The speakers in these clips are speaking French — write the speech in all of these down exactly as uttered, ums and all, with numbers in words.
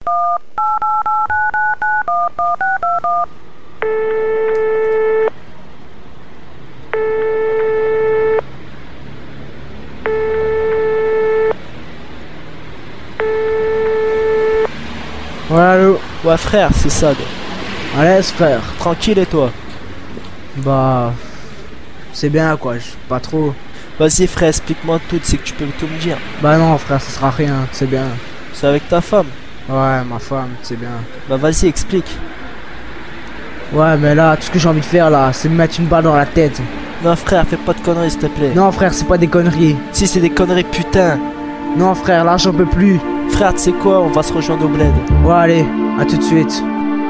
Ouais, allô. Ouais frère, c'est Sad. À l'aise, frère. Tranquille et toi? Bah... C'est bien, quoi. Je pas trop... Vas-y frère, explique-moi tout, c'est que tu peux tout me dire. Bah non, frère, ça sera rien. C'est bien. C'est avec ta femme? Ouais, ma femme, c'est bien. Bah vas-y, explique. Ouais, mais là, tout ce que j'ai envie de faire, là, c'est me mettre une balle dans la tête. Non frère, fais pas de conneries s'il te plaît. Non, frère, c'est pas des conneries. Si c'est des conneries, putain. Non, frère, là, j'en peux plus. Frère, tu sais quoi, on va se rejoindre au bled. Ouais, allez, à tout de suite.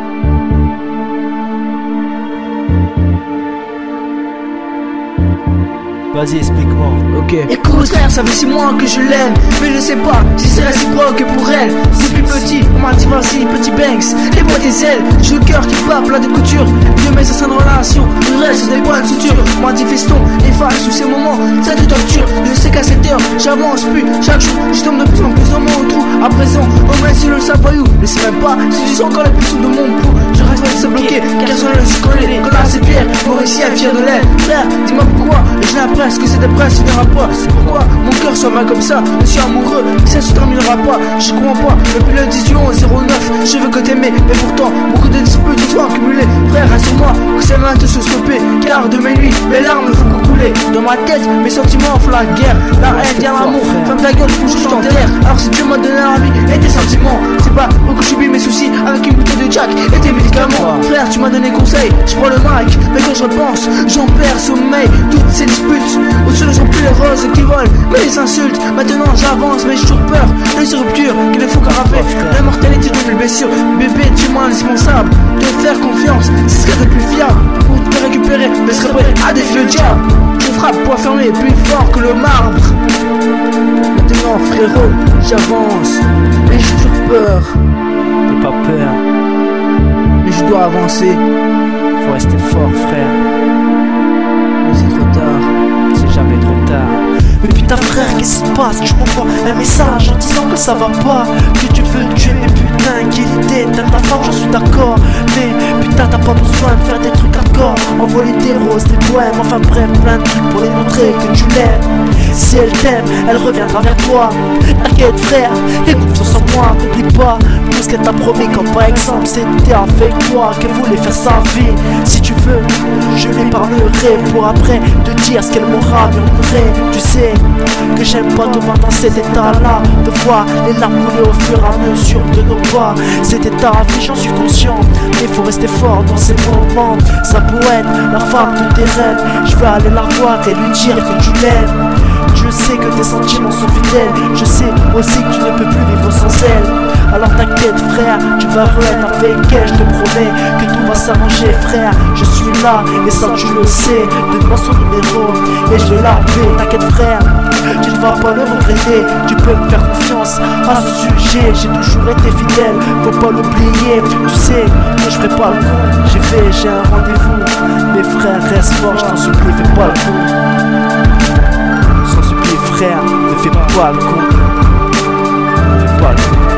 Vas-y, explique-moi. Ok. Écoute frère, ça fait six mois que je l'aime, mais je sais pas si c'est réciproque pour elle. Depuis petit, on m'a dit vas-y, petit Banks, lève-moi des ailes. J'ai le cœur qui bat, plat de couture. Dieu met ça sans relation, le reste c'est des points de suture. On m'a dit feston, efface tous ces moments, ça te torture. Je sais qu'à cette heure, j'avance plus, chaque jour, je tombe de plus en plus dans mon trou. À présent, on met sur le savoyou, mais c'est même pas si je suis encore les plus de mon pouls. Je reste à se bloquer, car sur le se coller, qu'on a ses pierres, pour réussir à fier de l'air. Frère, dis-moi pourquoi, et je l'impresse que c'est des princes, il n'ira pas. C'est pourquoi mon cœur soit mal comme ça, je suis amoureux, ça se terminera pas. Je comprends pas, depuis le dix-huit onze zéro neuf, je veux que t'aimer, mais pourtant, beaucoup de disputes se sont accumulées. Frère, rassure-moi, que ces mains te sont stoppées, car de mes nuits, mes larmes font couler. Dans ma tête, mes sentiments font la guerre, la haine vient l'amour, ferme ta gueule, faut que je t'enterre. Alors si Dieu m'a donné la vie et tes sentiments, c'est pas pour que j'oublie mes soucis avec une bouteille de Jack et tes médicaments. Frère, tu m'as donné conseil, je prends le mic, mais quand je repense, j'en perds sommeil. Toutes ces disputes, au-dessus ne sont plus les roses qui volent, mais les insultes. Maintenant j'avance, mais j'ai toujours peur de ces ruptures qui ne font qu'arraper l'immortalité de mes blessures. Bébé, tu es moins indispensable de faire confiance, c'est ce qu'il y a de plus fiable. Pour te récupérer, mais serais prêt à défier le diable. Je frappe poing fermé, plus fort que le marbre. Maintenant frérot, j'avance, mais j'ai toujours peur. N'aie pas peur, Mais je dois avancer. faut rester fort frère. Mais c'est trop tard. C'est jamais trop tard. Mais putain frère, qu'est-ce qui se passe? Tu m'envoies un message en disant que ça va pas, que tu veux tuer, mais putain, quelle idée. T'aimes ta femme, j'en suis d'accord, mais putain t'as pas besoin de faire des trucs hardcore. Envoyer des roses, des poèmes, enfin bref, plein de trucs pour les montrer que tu l'aimes. Si elle t'aime, elle reviendra vers toi. T'inquiète frère, aie confiance en moi, n'oublie pas tout ce qu'elle t'a promis. Comme par exemple c'était avec toi qu'elle voulait faire sa vie. Si tu veux, je lui parlerai pour après te dire ce qu'elle m'aura murmuré. Tu sais que j'aime pas te voir dans cet état-là, de voir les larmes couler au fur et à mesure de nos pas. C'était ta vie, j'en suis conscient, mais faut rester fort dans ces moments. Ça pourrait être la femme de tes rêves. Je vais aller la voir et lui dire que tu l'aimes. Je sais que tes sentiments sont fidèles, je sais aussi que tu ne peux plus vivre sans elle. Alors t'inquiète frère, tu vas reêtre avec elle, je te promets que tout va s'arranger frère. Je suis là et ça tu le sais, donne-moi son numéro et je vais l'appeler. T'inquiète frère, tu ne vas pas le regretter, tu peux me faire confiance à ce sujet. J'ai toujours été fidèle, faut pas l'oublier. Tu sais que je ferai pas le con, j'ai fait, j'ai un rendez-vous. Mes frères reste fort, je t'en supplie, fais pas le con. Sans supplie frère, ne fais pas le con. Fais pas le con.